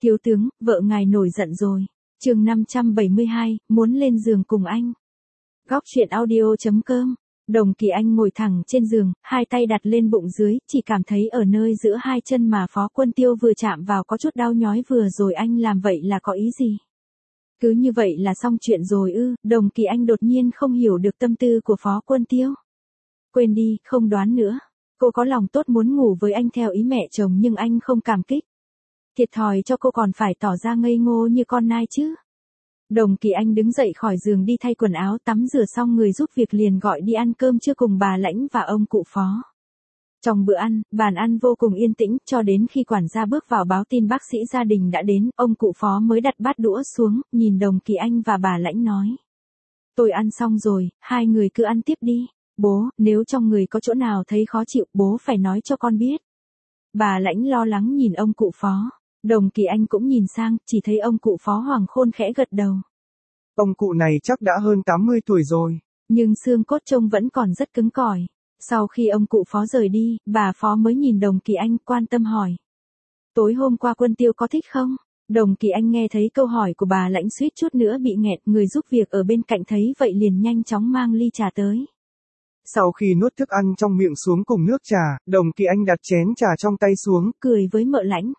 Thiếu tướng, vợ ngài nổi giận rồi. Chương 572, muốn lên giường cùng anh. Góc truyện audio.com. Đồng Kỳ Anh ngồi thẳng trên giường, hai tay đặt lên bụng dưới, chỉ cảm thấy ở nơi giữa hai chân mà Phó Quân Tiêu vừa chạm vào có chút đau nhói. Vừa rồi anh làm vậy là có ý gì? Cứ như vậy là xong chuyện rồi ư? Đồng Kỳ Anh đột nhiên không hiểu được tâm tư của Phó Quân Tiêu. Quên đi, không đoán nữa. Cô có lòng tốt muốn ngủ với anh theo ý mẹ chồng nhưng anh không cảm kích. Thiệt thòi cho cô còn phải tỏ ra ngây ngô như con nai chứ. Đồng Kỳ Anh đứng dậy khỏi giường đi thay quần áo, tắm rửa xong người giúp việc liền gọi đi ăn cơm trưa cùng bà Lãnh và ông cụ Phó. Trong bữa ăn, bàn ăn vô cùng yên tĩnh, cho đến khi quản gia bước vào báo tin bác sĩ gia đình đã đến, ông cụ Phó mới đặt bát đũa xuống, nhìn Đồng Kỳ Anh và bà Lãnh nói. Tôi ăn xong rồi, hai người cứ ăn tiếp đi. Bố, nếu trong người có chỗ nào thấy khó chịu, bố phải nói cho con biết. Bà Lãnh lo lắng nhìn ông cụ Phó. Đồng Kỳ Anh cũng nhìn sang, chỉ thấy ông cụ Phó Hoàng Khôn khẽ gật đầu. Ông cụ này chắc đã hơn 80 tuổi rồi. Nhưng xương cốt trông vẫn còn rất cứng cỏi. Sau khi ông cụ Phó rời đi, bà Phó mới nhìn Đồng Kỳ Anh quan tâm hỏi. Tối hôm qua Quân Tiêu có thích không? Đồng Kỳ Anh nghe thấy câu hỏi của bà Lãnh suýt chút nữa bị nghẹt, người giúp việc ở bên cạnh thấy vậy liền nhanh chóng mang ly trà tới. Sau khi nuốt thức ăn trong miệng xuống cùng nước trà, Đồng Kỳ Anh đặt chén trà trong tay xuống, cười với mợ Lãnh.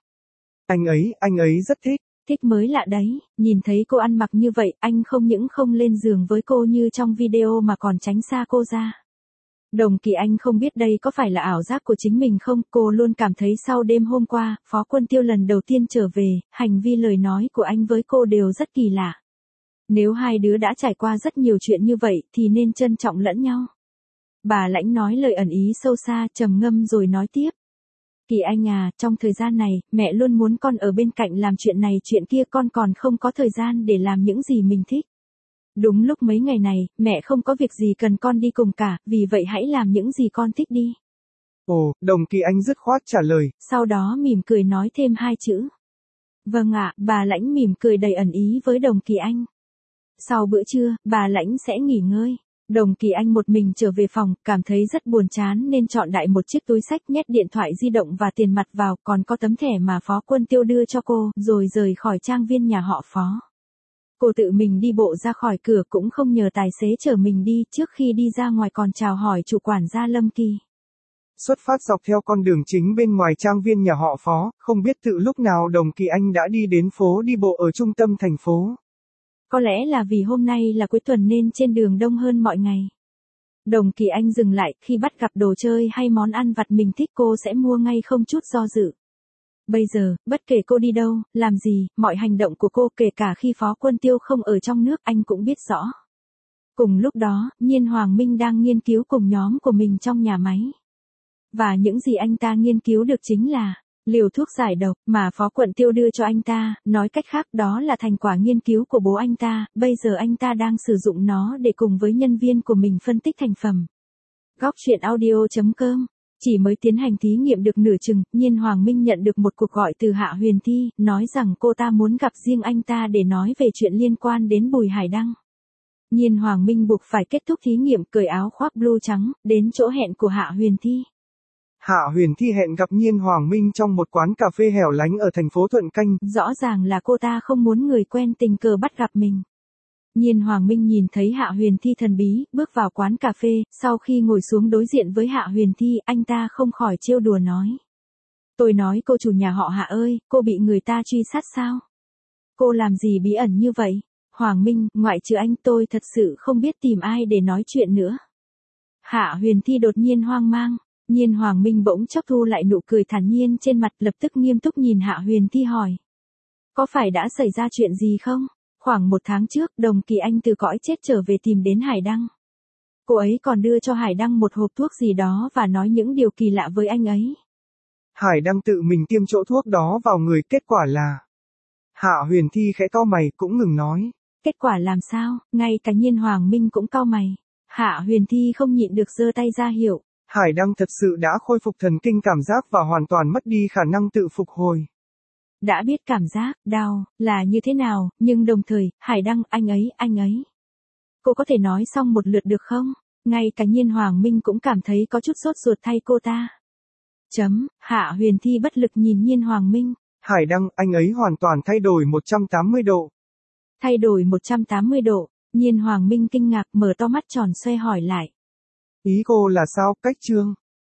Anh ấy rất thích. Thích mới lạ đấy, nhìn thấy cô ăn mặc như vậy, anh không những không lên giường với cô như trong video mà còn tránh xa cô ra. Đồng Kỳ Anh không biết đây có phải là ảo giác của chính mình không, cô luôn cảm thấy sau đêm hôm qua, Phó Quân Tiêu lần đầu tiên trở về, hành vi lời nói của anh với cô đều rất kỳ lạ. Nếu hai đứa đã trải qua rất nhiều chuyện như vậy thì nên trân trọng lẫn nhau. Bà Lãnh nói lời ẩn ý sâu xa, trầm ngâm rồi nói tiếp. Kỳ Anh à, trong thời gian này, mẹ luôn muốn con ở bên cạnh làm chuyện này chuyện kia, con còn không có thời gian để làm những gì mình thích. Đúng lúc mấy ngày này, mẹ không có việc gì cần con đi cùng cả, vì vậy hãy làm những gì con thích đi. Ồ, Đồng Kỳ Anh dứt khoát trả lời. Sau đó mỉm cười nói thêm hai chữ. Vâng ạ, bà Lãnh mỉm cười đầy ẩn ý với Đồng Kỳ Anh. Sau bữa trưa, bà Lãnh sẽ nghỉ ngơi. Đồng Kỳ Anh một mình trở về phòng, cảm thấy rất buồn chán nên chọn đại một chiếc túi xách, nhét điện thoại di động và tiền mặt vào, còn có tấm thẻ mà Phó Quân Tiêu đưa cho cô, rồi rời khỏi trang viên nhà họ Phó. Cô tự mình đi bộ ra khỏi cửa cũng không nhờ tài xế chở mình đi, trước khi đi ra ngoài còn chào hỏi chủ quản gia Lâm Kỳ. Xuất phát dọc theo con đường chính bên ngoài trang viên nhà họ Phó, không biết từ lúc nào Đồng Kỳ Anh đã đi đến phố đi bộ ở trung tâm thành phố. Có lẽ là vì hôm nay là cuối tuần nên trên đường đông hơn mọi ngày. Đồng Kỳ Anh dừng lại, khi bắt gặp đồ chơi hay món ăn vặt mình thích cô sẽ mua ngay không chút do dự. Bây giờ, bất kể cô đi đâu, làm gì, mọi hành động của cô kể cả khi Phó Quân Tiêu không ở trong nước anh cũng biết rõ. Cùng lúc đó, Nhiên Hoàng Minh đang nghiên cứu cùng nhóm của mình trong nhà máy. Và những gì anh ta nghiên cứu được chính là liều thuốc giải độc mà Phó Quân Tiêu đưa cho anh ta, nói cách khác đó là thành quả nghiên cứu của bố anh ta, bây giờ anh ta đang sử dụng nó để cùng với nhân viên của mình phân tích thành phẩm. Góc truyện audio.com. Chỉ mới tiến hành thí nghiệm được nửa chừng, Nhiên Hoàng Minh nhận được một cuộc gọi từ Hạ Huyền Thi, nói rằng cô ta muốn gặp riêng anh ta để nói về chuyện liên quan đến Bùi Hải Đăng. Nhiên Hoàng Minh buộc phải kết thúc thí nghiệm, cởi áo khoác blue trắng, đến chỗ hẹn của Hạ Huyền Thi. Hạ Huyền Thi hẹn gặp Nhiên Hoàng Minh trong một quán cà phê hẻo lánh ở thành phố Thuận Canh. Rõ ràng là cô ta không muốn người quen tình cờ bắt gặp mình. Nhiên Hoàng Minh nhìn thấy Hạ Huyền Thi thần bí, bước vào quán cà phê, sau khi ngồi xuống đối diện với Hạ Huyền Thi, anh ta không khỏi trêu đùa nói. Tôi nói cô chủ nhà họ Hạ ơi, cô bị người ta truy sát sao? Cô làm gì bí ẩn như vậy? Hoàng Minh, ngoại trừ anh tôi thật sự không biết tìm ai để nói chuyện nữa. Hạ Huyền Thi đột nhiên hoang mang. Nhiên Hoàng Minh bỗng chốc thu lại nụ cười thản nhiên trên mặt, lập tức nghiêm túc nhìn Hạ Huyền Thi hỏi. Có phải đã xảy ra chuyện gì không? Khoảng 1 tháng trước, Đồng Kỳ Anh từ cõi chết trở về tìm đến Hải Đăng. Cô ấy còn đưa cho Hải Đăng một hộp thuốc gì đó và nói những điều kỳ lạ với anh ấy. Hải Đăng tự mình tiêm chỗ thuốc đó vào người, kết quả là... Hạ Huyền Thi khẽ cau mày cũng ngừng nói. Kết quả làm sao? Ngay cả Nhiên Hoàng Minh cũng cau mày. Hạ Huyền Thi không nhịn được giơ tay ra hiệu. Hải Đăng thật sự đã khôi phục thần kinh cảm giác và hoàn toàn mất đi khả năng tự phục hồi. Đã biết cảm giác, đau, là như thế nào, nhưng đồng thời, Hải Đăng, anh ấy. Cô có thể nói xong một lượt được không? Ngay cả Nhiên Hoàng Minh cũng cảm thấy có chút sốt ruột thay cô ta. Hạ Huyền Thi bất lực nhìn Nhiên Hoàng Minh. Hải đăng, anh ấy hoàn toàn thay đổi 180 độ. Thay đổi 180 độ, Nhiên Hoàng Minh kinh ngạc mở to mắt tròn xoe hỏi lại. Ý cô là sao, Cách Trương?